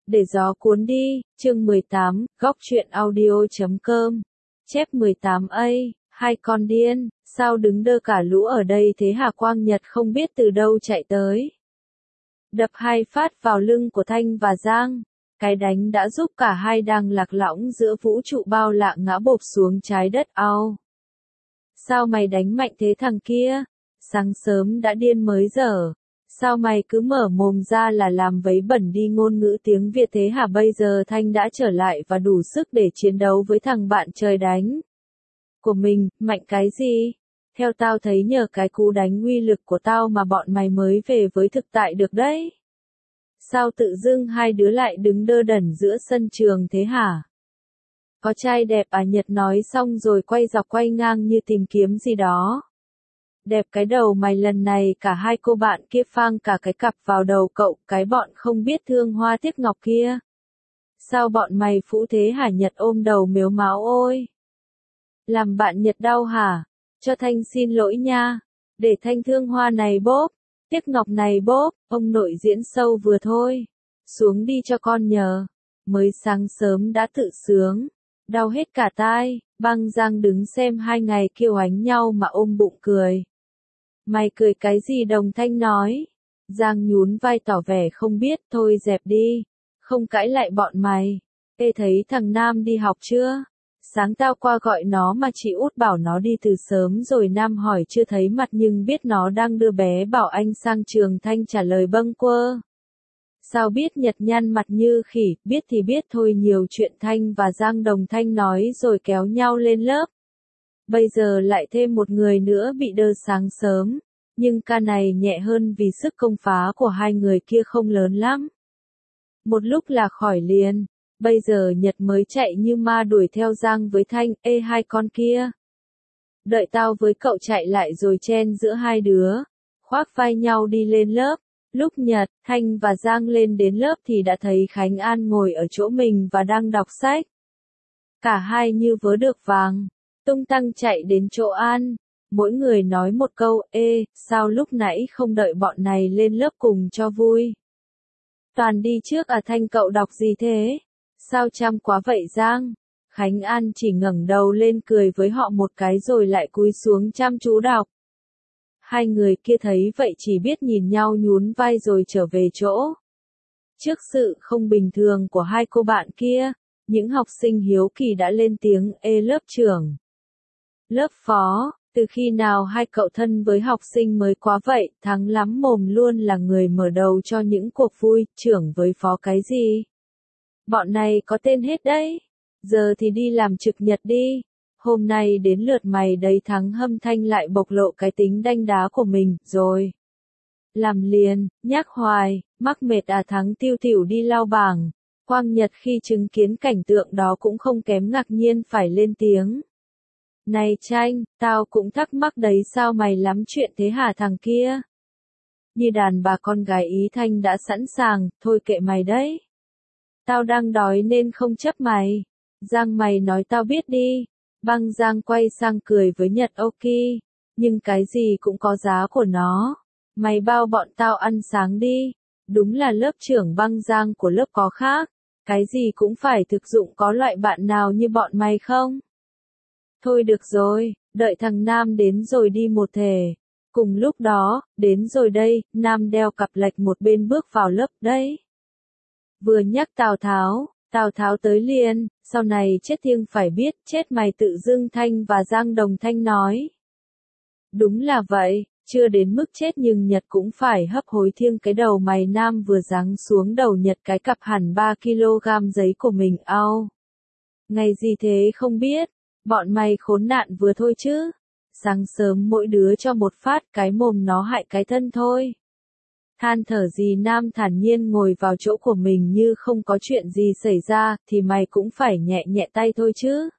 Để gió cuốn đi, chương 18, góc truyện audio.com. Chép 18A, hai con điên, sao đứng đơ cả lũ ở đây thế hả? Quang Nhật không biết từ đâu chạy tới. Đập hai phát vào lưng của Thanh và Giang. Cái đánh đã giúp cả hai đang lạc lõng giữa vũ trụ bao lạ ngã bộp xuống trái đất ao. Sao mày đánh mạnh thế thằng kia? Sáng sớm đã điên mới dở. Sao mày cứ mở mồm ra là làm vấy bẩn đi ngôn ngữ tiếng Việt thế hả? Bây giờ Thanh đã trở lại và đủ sức để chiến đấu với thằng bạn trời đánh của mình. Mạnh cái gì? Theo tao thấy nhờ cái cú đánh uy lực của tao mà bọn mày mới về với thực tại được đấy. Sao tự dưng hai đứa lại đứng đơ đẩn giữa sân trường thế hả? Có trai đẹp à? Nhật nói xong rồi quay dọc quay ngang như tìm kiếm gì đó. Đẹp cái đầu mày, lần này cả hai cô bạn kia phang cả cái cặp vào đầu cậu, cái bọn không biết thương hoa tiếc ngọc kia. Sao bọn mày phũ thế hả? Nhật ôm đầu mếu máo ôi. Làm bạn Nhật đau hả? Cho Thanh xin lỗi nha. Để Thanh thương hoa này bốp, tiếc ngọc này bốp, ông nội diễn sâu vừa thôi. Xuống đi cho con nhờ. Mới sáng sớm đã tự sướng. Đau hết cả tai. Băng Giang đứng xem hai ngày kêu oánh nhau mà ôm bụng cười. Mày cười cái gì? Đồng Thanh nói. Giang nhún vai tỏ vẻ không biết, thôi dẹp đi. Không cãi lại bọn mày. Ê, thấy thằng Nam đi học chưa? Sáng tao qua gọi nó mà chị Út bảo nó đi từ sớm rồi. Nam hỏi chưa thấy mặt nhưng biết nó đang đưa bé Bảo Anh sang trường. Thanh trả lời bâng quơ. Sao biết? Nhật nhăn mặt như khỉ, biết thì biết thôi. Nhiều chuyện Thanh và Giang. Đồng Thanh nói rồi kéo nhau lên lớp. Bây giờ lại thêm một người nữa bị đơ sáng sớm. Nhưng ca này nhẹ hơn vì sức công phá của hai người kia không lớn lắm. Một lúc là khỏi liền. Bây giờ Nhật mới chạy như ma đuổi theo Giang với Thanh. Ê hai con kia. Đợi tao với cậu chạy lại rồi chen giữa hai đứa. Khoác vai nhau đi lên lớp. Lúc Nhật, Thanh và Giang lên đến lớp thì đã thấy Khánh An ngồi ở chỗ mình và đang đọc sách. Cả hai như vớ được vàng. Tung tăng chạy đến chỗ An. Mỗi người nói một câu. Ê, sao lúc nãy không đợi bọn này lên lớp cùng cho vui? Toàn đi trước à? Thanh cậu đọc gì thế? Sao chăm quá vậy Giang? Khánh An chỉ ngẩng đầu lên cười với họ một cái rồi lại cúi xuống chăm chú đọc. Hai người kia thấy vậy chỉ biết nhìn nhau nhún vai rồi trở về chỗ. Trước sự không bình thường của hai cô bạn kia, những học sinh hiếu kỳ đã lên tiếng. Ê lớp trưởng, lớp phó, từ khi nào hai cậu thân với học sinh mới quá vậy? Thắng lắm mồm luôn là người mở đầu cho những cuộc vui. Trưởng với phó cái gì? Bọn này có tên hết đấy. Giờ thì đi làm trực nhật đi. Hôm nay đến lượt mày đấy. Thắng hâm Thanh lại bộc lộ cái tính đanh đá của mình. Rồi. Làm liền, nhắc hoài, mắc mệt à? Thắng tiêu tiểu đi lau bảng. Quang Nhật khi chứng kiến cảnh tượng đó cũng không kém ngạc nhiên phải lên tiếng. Này Tranh, tao cũng thắc mắc đấy, sao mày lắm chuyện thế hả thằng kia? Như đàn bà con gái ý. Thanh đã sẵn sàng, thôi kệ mày đấy. Tao đang đói nên không chấp mày. Giang mày nói tao biết đi. Băng Giang quay sang cười với Nhật. Ok, nhưng cái gì cũng có giá của nó. Mày bao bọn tao ăn sáng đi. Đúng là lớp trưởng Băng Giang của lớp có khác. Cái gì cũng phải thực dụng, có loại bạn nào như bọn mày không? Thôi được rồi, đợi thằng Nam đến rồi đi một thể. Cùng lúc đó, đến rồi đây, Nam đeo cặp lệch một bên bước vào lớp đấy. Vừa nhắc Tào Tháo tới liền, sau này chết thiêng phải biết, chết mày tự dưng. Thanh và Giang. Đồng Thanh nói. Đúng là vậy, chưa đến mức chết nhưng Nhật cũng phải hấp hối thiêng cái đầu mày. Nam vừa giáng xuống đầu Nhật cái cặp hẳn 3 kg giấy của mình. Ao. Ngày gì thế không biết, bọn mày khốn nạn vừa thôi chứ. Sáng sớm mỗi đứa cho một phát, cái mồm nó hại cái thân thôi. Than thở gì? Nam thản nhiên ngồi vào chỗ của mình như không có chuyện gì xảy ra. Thì mày cũng phải nhẹ nhẹ tay thôi chứ.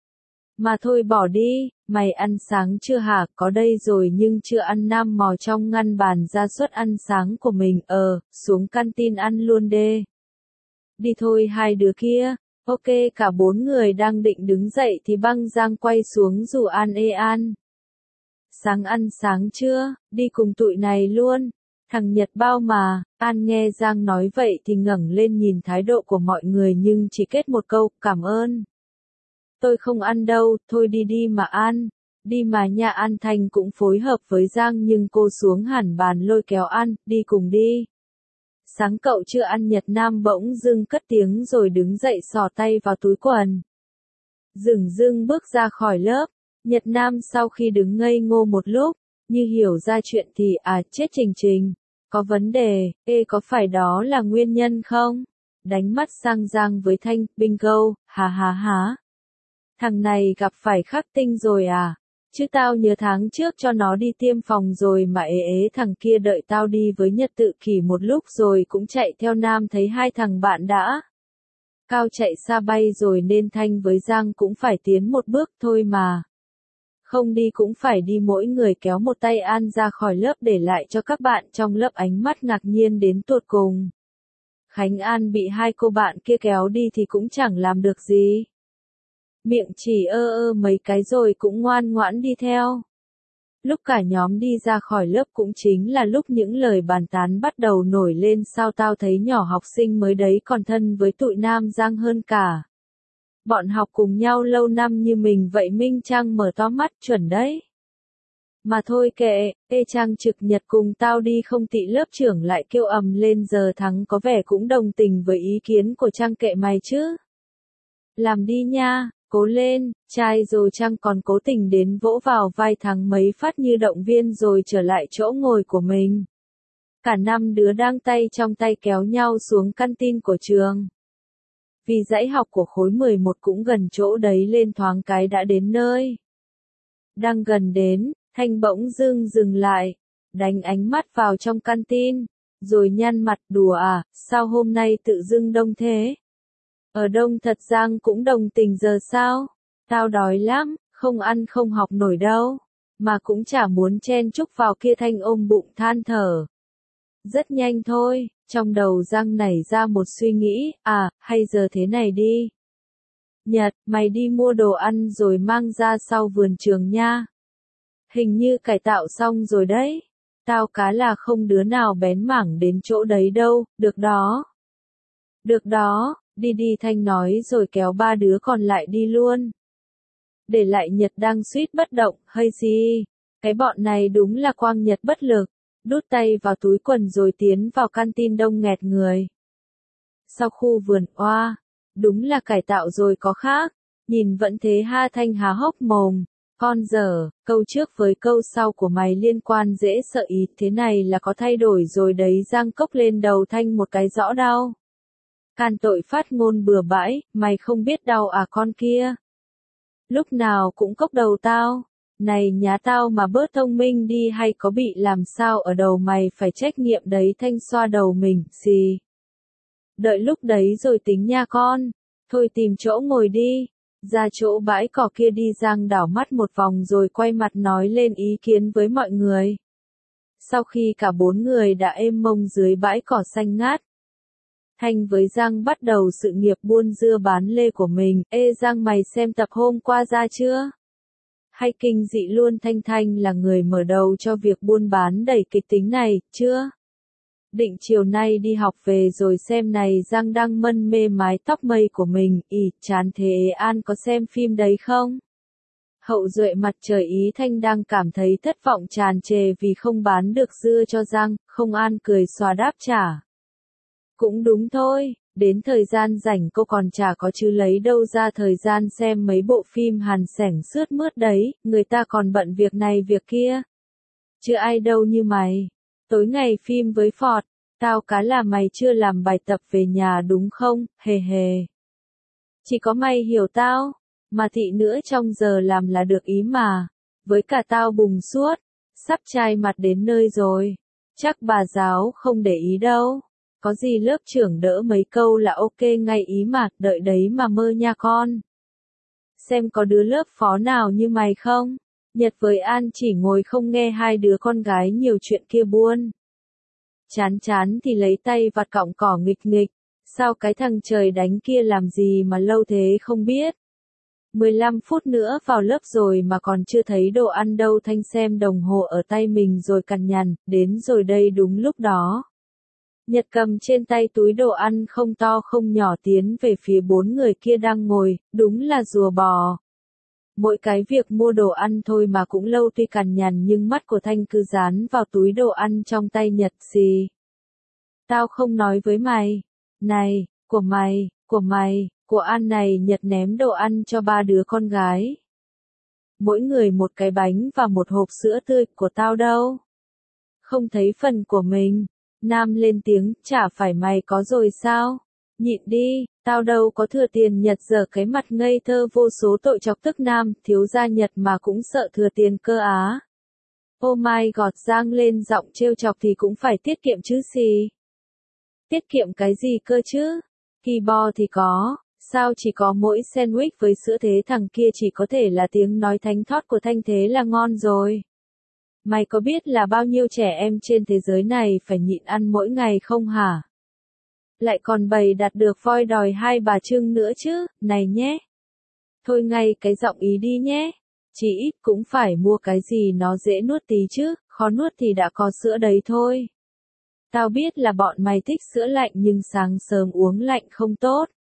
Mà thôi bỏ đi, mày ăn sáng chưa hả? Có đây rồi nhưng chưa ăn. Nam mò trong ngăn bàn ra suất ăn sáng của mình. Xuống canteen ăn luôn đê. Đi thôi hai đứa kia. Ok, cả bốn người đang định đứng dậy thì Băng Giang quay xuống rủ An. Ê An, sáng ăn sáng chưa? Đi cùng tụi này luôn. Thằng Nhật bao mà, An nghe Giang nói vậy thì ngẩng lên nhìn thái độ của mọi người nhưng chỉ kết một câu, cảm ơn. Tôi không ăn đâu, thôi đi đi mà ăn. Đi mà nha. An Thanh cũng phối hợp với Giang nhưng cô xuống hẳn bàn lôi kéo An, đi cùng đi. Sáng cậu chưa ăn. Nhật Nam bỗng dưng cất tiếng rồi đứng dậy xỏ tay vào túi quần. Dửng dưng bước ra khỏi lớp. Nhật Nam sau khi đứng ngây ngô một lúc, như hiểu ra chuyện thì chết Trình Trình. Có vấn đề, có phải đó là nguyên nhân không? Đánh mắt sang Giang với Thanh, bingo, hà hà há. Thằng này gặp phải khắc tinh rồi à? Chứ tao nhớ tháng trước cho nó đi tiêm phòng rồi mà thằng kia đợi tao đi với Nhật Tự Kỷ một lúc rồi cũng chạy theo Nam thấy hai thằng bạn đã. Cao chạy xa bay rồi nên Thanh với Giang cũng phải tiến một bước thôi mà. Không đi cũng phải đi. Mỗi người kéo một tay An ra khỏi lớp để lại cho các bạn trong lớp ánh mắt ngạc nhiên đến tột cùng. Khánh An bị hai cô bạn kia kéo đi thì cũng chẳng làm được gì. Miệng chỉ mấy cái rồi cũng ngoan ngoãn đi theo. Lúc cả nhóm đi ra khỏi lớp cũng chính là lúc những lời bàn tán bắt đầu nổi lên. Sao tao thấy nhỏ học sinh mới đấy còn thân với tụi Nam Giang hơn cả. Bọn học cùng nhau lâu năm như mình vậy. Minh Trang mở to mắt, chuẩn đấy. Mà thôi kệ, Trang trực Nhật cùng tao đi không. Tị lớp trưởng lại kêu ầm lên. Giờ thắng có vẻ cũng đồng tình với ý kiến của Trang. Kệ mày chứ. Làm đi nha, cố lên. Trai rồi Trang còn cố tình đến vỗ vào vai Thắng mấy phát như động viên rồi trở lại chỗ ngồi của mình. Cả năm đứa đang tay trong tay kéo nhau xuống canteen của trường. Vì dãy học của khối 11 cũng gần chỗ đấy lên thoáng cái đã đến nơi. Đang gần đến, Thanh bỗng dưng dừng lại, đánh ánh mắt vào trong canteen, rồi nhăn mặt. Đùa à, sao hôm nay tự dưng đông thế? Ở đông thật. Giang cũng đồng tình. Giờ sao? Tao đói lắm, không ăn không học nổi đâu. Mà cũng chả muốn chen chúc vào kia. Thanh ôm bụng than thở. Rất nhanh thôi, trong đầu Giang nảy ra một suy nghĩ, hay giờ thế này đi. Nhật, mày đi mua đồ ăn rồi mang ra sau vườn trường nha. Hình như cải tạo xong rồi đấy. Tao cá là không đứa nào bén mảng đến chỗ đấy đâu. Được đó. Được đó, đi đi. Thanh nói rồi kéo ba đứa còn lại đi luôn. Để lại Nhật đang suýt bất động, hơi gì. Cái bọn này đúng là quang Nhật bất lực. Đút tay vào túi quần rồi tiến vào canteen đông nghẹt người. Sau khu vườn, đúng là cải tạo rồi có khác. Nhìn vẫn thế ha. Thanh há hốc mồm. Con dở, câu trước với câu sau của mày liên quan dễ sợ ý. Thế này là có thay đổi rồi đấy. Giang cốc lên đầu Thanh một cái rõ đau. Can tội phát ngôn bừa bãi, mày không biết đau à con kia. Lúc nào cũng cốc đầu tao. Này nhá, tao mà bớt thông minh đi hay có bị làm sao ở đầu mày phải trách nhiệm đấy. Thanh xoa đầu mình, gì? Đợi lúc đấy rồi tính nha con. Thôi tìm chỗ ngồi đi. Ra chỗ bãi cỏ kia đi. Giang đảo mắt một vòng rồi quay mặt nói lên ý kiến với mọi người. Sau khi cả bốn người đã êm mông dưới bãi cỏ xanh ngát, Thanh với Giang bắt đầu sự nghiệp buôn dưa bán lê của mình. Giang mày xem tập hôm qua ra chưa? Hay kinh dị luôn. Thanh là người mở đầu cho việc buôn bán đầy kịch tính này, chưa? Định chiều nay đi học về rồi xem này. Giang đang mân mê mái tóc mây của mình. Chán thế. An có xem phim đấy không? Hậu duệ mặt trời ý. Thanh đang cảm thấy thất vọng tràn trề vì không bán được dưa cho Giang. Không. An cười xòa đáp trả. Cũng đúng thôi, đến thời gian rảnh cô còn chả có chứ lấy đâu ra thời gian xem mấy bộ phim Hàn sẻng sướt mướt đấy. Người ta còn bận việc này việc kia. Chứ ai đâu như mày. Tối ngày phim với Phọt. Tao cá là mày chưa làm bài tập về nhà đúng không? Hề hề. Chỉ có mày hiểu tao. Mà thị nữa trong giờ làm là được ý mà. Với cả tao bùng suốt. Sắp chai mặt đến nơi rồi. Chắc bà giáo không để ý đâu. Có gì lớp trưởng đỡ mấy câu là ok ngay ý mà. Đợi đấy mà mơ nha con. Xem có đứa lớp phó nào như mày không? Nhật với An chỉ ngồi không nghe hai đứa con gái nhiều chuyện kia buôn. Chán thì lấy tay vặt cọng cỏ nghịch nghịch. Sao cái thằng trời đánh kia làm gì mà lâu thế không biết? 15 phút nữa vào lớp rồi mà còn chưa thấy đồ ăn đâu. Thanh xem đồng hồ ở tay mình rồi cằn nhằn, đến rồi đây. Đúng lúc đó, Nhật cầm trên tay túi đồ ăn không to không nhỏ tiến về phía 4 người kia đang ngồi, đúng là rùa bò. Mỗi cái việc mua đồ ăn thôi mà cũng lâu, tuy cằn nhằn nhưng mắt của Thanh cứ dán vào túi đồ ăn trong tay Nhật. Gì? Tao không nói với mày. Này, của mày, của An này. Nhật ném đồ ăn cho 3 đứa con gái. Mỗi người một cái bánh và một hộp sữa tươi. Của tao đâu? Không thấy phần của mình. Nam lên tiếng, chả phải mày có rồi sao? Nhịn đi, tao đâu có thừa tiền. Nhật giở cái mặt ngây thơ vô số tội chọc tức Nam, thiếu gia Nhật mà cũng sợ thừa tiền cơ á. Oh my god, Giang lên giọng trêu chọc thì cũng phải tiết kiệm chứ gì. Tiết kiệm cái gì cơ chứ? Ki bo thì có, sao chỉ có mỗi sandwich với sữa thế? Thằng kia chỉ có thể là tiếng nói thánh thót của Thanh thế là ngon rồi. Mày có biết là bao nhiêu trẻ em trên thế giới này phải nhịn ăn mỗi ngày không hả? Lại còn bày đặt được voi đòi 2 bà Trưng nữa chứ, này nhé. Thôi ngay cái giọng ý đi nhé. Chỉ ít cũng phải mua cái gì nó dễ nuốt tí chứ, khó nuốt thì đã có sữa đấy thôi. Tao biết là bọn mày thích sữa lạnh nhưng sáng sớm uống lạnh không tốt.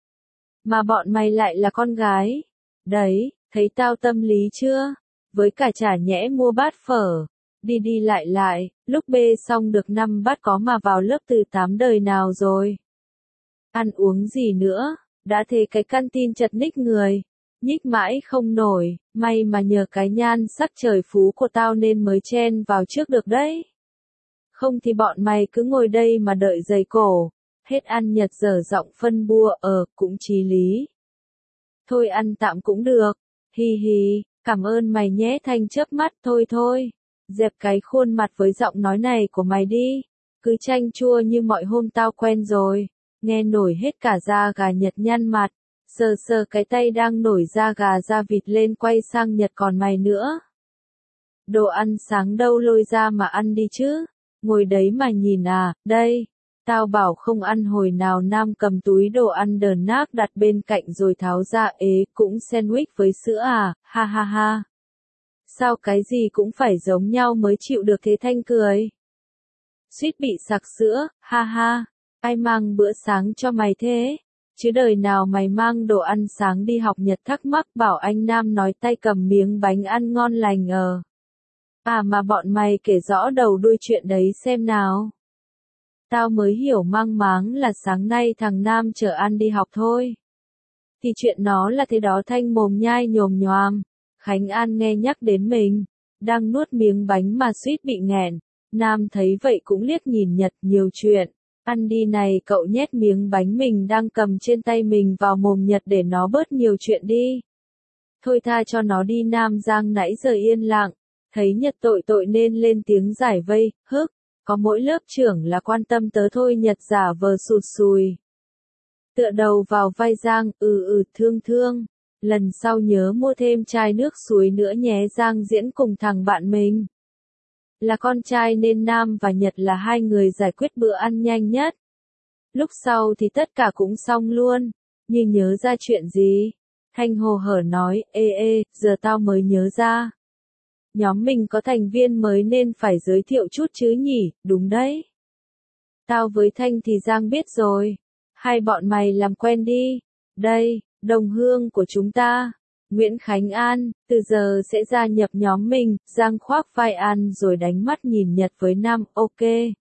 Mà bọn mày lại là con gái. Đấy, thấy tao tâm lý chưa? Với cả chả nhẽ mua bát phở. Đi đi lại, lúc bê xong được 5 bát có mà vào lớp từ 8 đời nào rồi. Ăn uống gì nữa, đã thế cái căn tin chật ních người. Nhích mãi không nổi, may mà nhờ cái nhan sắc trời phú của tao nên mới chen vào trước được đấy. Không thì bọn mày cứ ngồi đây mà đợi giày cổ. Hết ăn. Nhật dở giọng phân bua, cũng chí lý. Thôi ăn tạm cũng được. Hi hi, cảm ơn mày nhé. Thanh chớp mắt, thôi. Dẹp cái khuôn mặt với giọng nói này của mày đi. Cứ chanh chua như mọi hôm tao quen rồi. Nghe nổi hết cả da gà. Nhật nhăn mặt. Sờ cái tay đang nổi da gà da vịt lên quay sang Nhật, còn mày nữa. Đồ ăn sáng đâu lôi ra mà ăn đi chứ. Ngồi đấy mà nhìn à, đây. Tao bảo không ăn hồi nào. Nam cầm túi đồ ăn đờn nác đặt bên cạnh rồi tháo ra. Cũng sandwich với sữa à, ha ha ha. Sao cái gì cũng phải giống nhau mới chịu được thế? Thanh cười. Suýt bị sặc sữa, ha ha. Ai mang bữa sáng cho mày thế? Chứ đời nào mày mang đồ ăn sáng đi học? Nhật thắc mắc. Bảo anh Nam nói tay cầm miếng bánh ăn ngon lành. À mà bọn mày kể rõ đầu đuôi chuyện đấy xem nào. Tao mới hiểu mang máng là sáng nay thằng Nam chở An đi học thôi. Thì chuyện nó là thế đó. Thanh mồm nhai nhồm nhoàm. Khánh An nghe nhắc đến mình, đang nuốt miếng bánh mà suýt bị nghẹn. Nam thấy vậy cũng liếc nhìn Nhật. Nhiều chuyện. Ăn đi này. Cậu nhét miếng bánh mình đang cầm trên tay mình vào mồm Nhật để nó bớt nhiều chuyện đi. Thôi tha cho nó đi. Nam Giang nãy giờ yên lặng. Thấy Nhật tội nên lên tiếng giải vây. Có mỗi lớp trưởng là quan tâm tớ thôi. Nhật giả vờ sụt sùi. Tựa đầu vào vai Giang. Thương. Lần sau nhớ mua thêm chai nước suối nữa nhé. Giang diễn cùng thằng bạn mình. Là con trai nên Nam và Nhật là hai người giải quyết bữa ăn nhanh nhất. Lúc sau thì tất cả cũng xong luôn. Như nhớ ra chuyện gì? Thanh hồ hởi nói, giờ tao mới nhớ ra. Nhóm mình có thành viên mới nên phải giới thiệu chút chứ nhỉ? Đúng đấy. Tao với Thanh thì Giang biết rồi. Hai bọn mày làm quen đi. Đây, đồng hương của chúng ta. Nguyễn Khánh An, từ giờ sẽ gia nhập nhóm mình. Giang khoác vai An rồi đánh mắt nhìn Nhật với Nam. Ok.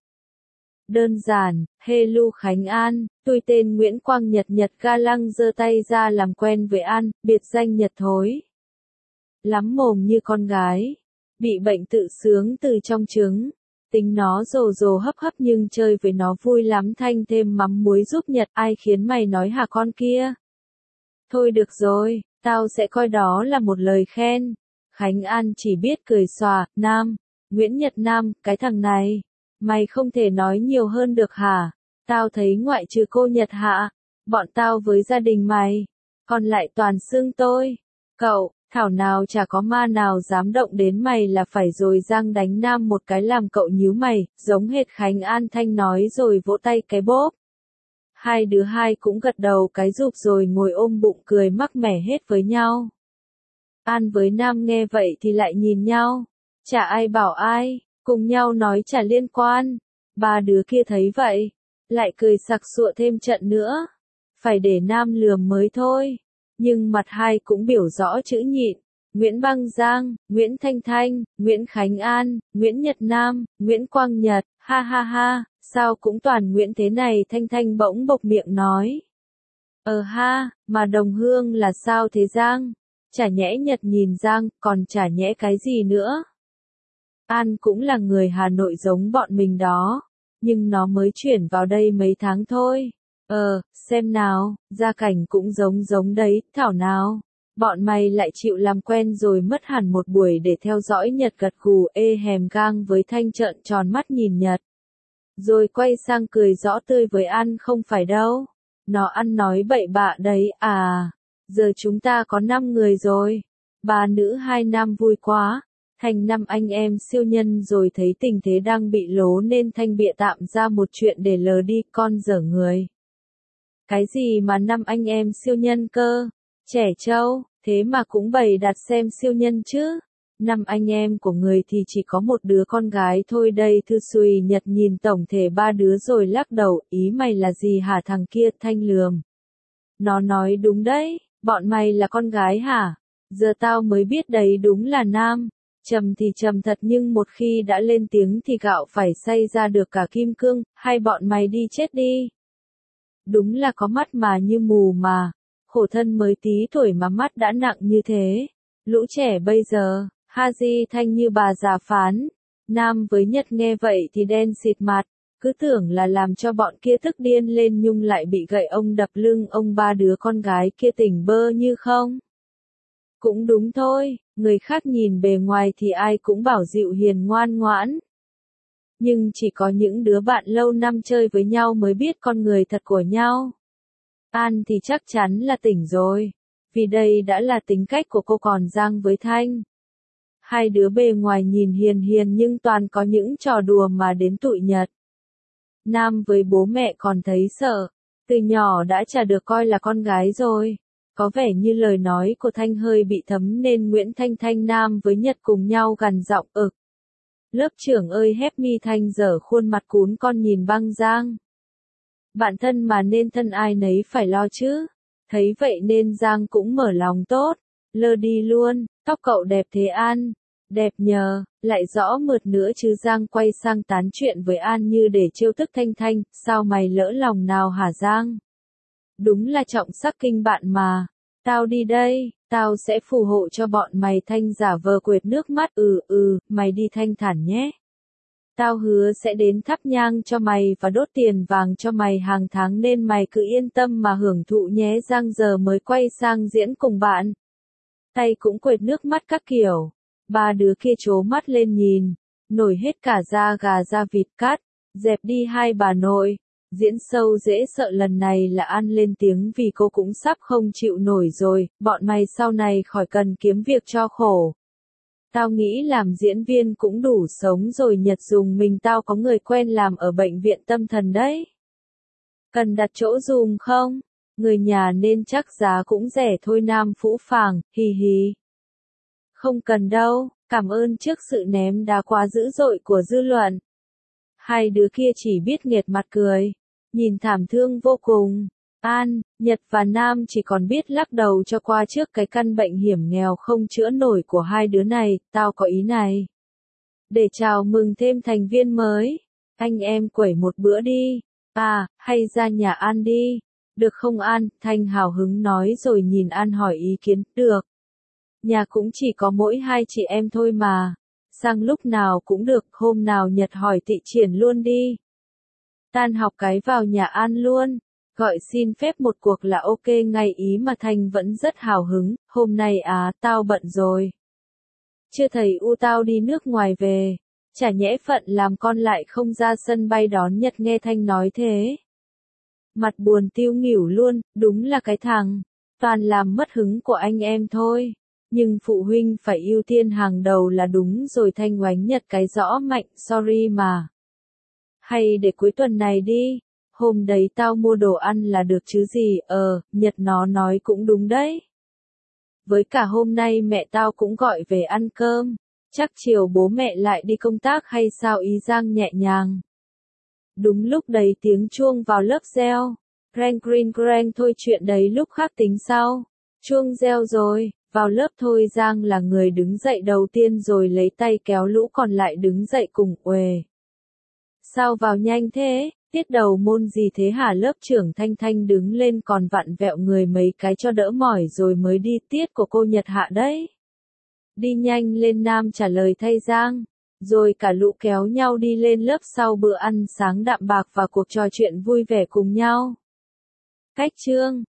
Đơn giản, hello Khánh An, tôi tên Nguyễn Quang Nhật. Nhật ga lăng giơ tay ra làm quen với An, biệt danh Nhật thối. Lắm mồm như con gái. Bị bệnh tự sướng từ trong trứng. Tính nó rồ hấp nhưng chơi với nó vui lắm. Thanh thêm mắm muối giúp Nhật. Ai khiến mày nói hả con kia? Thôi được rồi, tao sẽ coi đó là một lời khen. Khánh An chỉ biết cười xòa. Nam, Nguyễn Nhật Nam, cái thằng này. Mày không thể nói nhiều hơn được hả? Tao thấy ngoại trừ cô Nhật Hạ, bọn tao với gia đình mày, còn lại toàn xưng tôi. Cậu, thảo nào chả có ma nào dám động đến mày là phải rồi. Giang đánh Nam một cái làm cậu nhíu mày, giống hệt Khánh An. Thanh nói rồi vỗ tay cái bốp. Hai đứa hai cũng gật đầu cái rụp rồi ngồi ôm bụng cười mắc mẻ hết với nhau. An với Nam nghe vậy thì lại nhìn nhau. Chả ai bảo ai, cùng nhau nói chả liên quan. Ba đứa kia thấy vậy, lại cười sặc sụa thêm trận nữa. Phải để Nam lườm mới thôi. Nhưng mặt hai cũng biểu rõ chữ nhịn. Nguyễn Băng Giang, Nguyễn Thanh Thanh, Nguyễn Khánh An, Nguyễn Nhật Nam, Nguyễn Quang Nhật, ha ha ha, sao cũng toàn Nguyễn thế này. Thanh Thanh bỗng bộc miệng nói. Ha, mà đồng hương là sao thế Giang? Chả nhẽ Nhật nhìn Giang, còn chả nhẽ cái gì nữa. An cũng là người Hà Nội giống bọn mình đó, nhưng nó mới chuyển vào đây mấy tháng thôi. Xem nào, gia cảnh cũng giống giống đấy, thảo nào. Bọn mày lại chịu làm quen rồi mất hẳn một buổi để theo dõi Nhật gật gù ê hèm gang với Thanh trợn tròn mắt nhìn Nhật. Rồi quay sang cười rõ tươi với An không phải đâu. Nó ăn nói bậy bạ đấy à. Giờ chúng ta có 5 người rồi. 3 nữ 2 nam vui quá. Thành 5 anh em siêu nhân rồi thấy tình thế đang bị lố nên Thanh bịa tạm ra một chuyện để lờ đi con dở người. Cái gì mà 5 anh em siêu nhân cơ? Trẻ trâu, thế mà cũng bày đặt xem siêu nhân chứ. 5 anh em của người thì chỉ có một đứa con gái thôi đây. Thư Sùi Nhật nhìn tổng thể 3 đứa rồi lắc đầu, ý mày là gì hả thằng kia? Thanh lườm. Nó nói đúng đấy, bọn mày là con gái hả? Giờ tao mới biết đấy đúng là nam. Trầm thì trầm thật nhưng một khi đã lên tiếng thì gạo phải xay ra được cả kim cương, hay bọn mày đi chết đi. Đúng là có mắt mà như mù mà, khổ thân mới tí tuổi mà mắt đã nặng như thế. Lũ trẻ bây giờ, Haji Thanh như bà già phán. Nam với Nhật nghe vậy thì đen xịt mặt, cứ tưởng là làm cho bọn kia tức điên lên nhưng lại bị gậy ông đập lưng ông. 3 đứa con gái kia tỉnh bơ như không. Cũng đúng thôi, người khác nhìn bề ngoài thì ai cũng bảo dịu hiền ngoan ngoãn. Nhưng chỉ có những đứa bạn lâu năm chơi với nhau mới biết con người thật của nhau. An thì chắc chắn là tỉnh rồi, vì đây đã là tính cách của cô còn Giang với Thanh. Hai đứa bề ngoài nhìn hiền hiền nhưng toàn có những trò đùa mà đến tụi Nhật. Nam với bố mẹ còn thấy sợ, từ nhỏ đã chả được coi là con gái rồi. Có vẻ như lời nói của Thanh hơi bị thấm nên Nguyễn Thanh Thanh Nam với Nhật cùng nhau gằn giọng ực. Lớp trưởng ơi hép mi. Thanh dở khuôn mặt cún con nhìn Băng Giang. Bạn thân mà nên thân ai nấy phải lo chứ. Thấy vậy nên Giang cũng mở lòng tốt. Lơ đi luôn, tóc cậu đẹp thế An. Đẹp nhờ, lại rõ mượt nữa chứ. Giang quay sang tán chuyện với An như để trêu tức Thanh Thanh. Sao mày lỡ lòng nào hả Giang? Đúng là trọng sắc kinh bạn mà. Tao đi đây, tao sẽ phù hộ cho bọn mày. Thanh giả vờ quệt nước mắt. Mày đi Thanh thản nhé. Tao hứa sẽ đến thắp nhang cho mày và đốt tiền vàng cho mày hàng tháng nên mày cứ yên tâm mà hưởng thụ nhé. Giang giờ mới quay sang diễn cùng bạn. Tay cũng quệt nước mắt các kiểu. 3 đứa kia trố mắt lên nhìn. Nổi hết cả da gà da vịt cát. Dẹp đi hai bà nội. Diễn sâu dễ sợ lần này là An lên tiếng vì cô cũng sắp không chịu nổi rồi. Bọn mày sau này khỏi cần kiếm việc cho khổ. Tao nghĩ làm diễn viên cũng đủ sống rồi. Nhật dùng mình tao có người quen làm ở bệnh viện tâm thần đấy. Cần đặt chỗ dùng không? Người nhà nên chắc giá cũng rẻ thôi. Nam phũ phàng, hì hì. Không cần đâu, cảm ơn trước sự ném đá quá dữ dội của dư luận. Hai đứa kia chỉ biết nghệt mặt cười, nhìn thảm thương vô cùng. An, Nhật và Nam chỉ còn biết lắc đầu cho qua trước cái căn bệnh hiểm nghèo không chữa nổi của hai đứa này. Tao có ý này. Để chào mừng thêm thành viên mới, anh em quẩy một bữa đi. Hay ra nhà An đi. Được không An? Thanh hào hứng nói rồi nhìn An hỏi ý kiến. Được. Nhà cũng chỉ có mỗi 2 chị em thôi mà. Sang lúc nào cũng được. Hôm nào Nhật hỏi Thị Triển luôn đi. Tan học cái vào nhà An luôn. Gọi xin phép một cuộc là ok ngay. Ý mà Thanh vẫn rất hào hứng. Hôm nay tao bận rồi. Chưa thầy tao đi nước ngoài về. Chả nhẽ phận làm con lại không ra sân bay đón Nhật. Nghe Thanh nói thế. Mặt buồn tiêu nghỉu luôn. Đúng là cái thằng. Toàn làm mất hứng của anh em thôi. Nhưng phụ huynh phải ưu tiên hàng đầu là đúng rồi. Thanh oánh Nhật cái rõ mạnh. Sorry mà. Hay để cuối tuần này đi. Hôm đấy tao mua đồ ăn là được chứ gì. Nhật nó nói cũng đúng đấy. với cả hôm nay mẹ tao cũng gọi về ăn cơm. Chắc chiều bố mẹ lại đi công tác hay sao? Ý Giang nhẹ nhàng. Đúng lúc đấy tiếng chuông vào lớp reo. Greng green greng, thôi chuyện đấy lúc khác tính sau. Chuông reo rồi, vào lớp thôi. Giang là người đứng dậy đầu tiên rồi lấy tay kéo lũ còn lại đứng dậy cùng. Uề. Sao vào nhanh thế? Tiết đầu môn gì thế hả? Lớp trưởng Thanh Thanh đứng lên còn vặn vẹo người mấy cái cho đỡ mỏi rồi mới đi. Tiết của cô Nhật Hạ đấy. Đi nhanh lên, Nam trả lời thay Giang. Rồi cả lũ kéo nhau đi lên lớp sau bữa ăn sáng đạm bạc và cuộc trò chuyện vui vẻ cùng nhau. Cách chương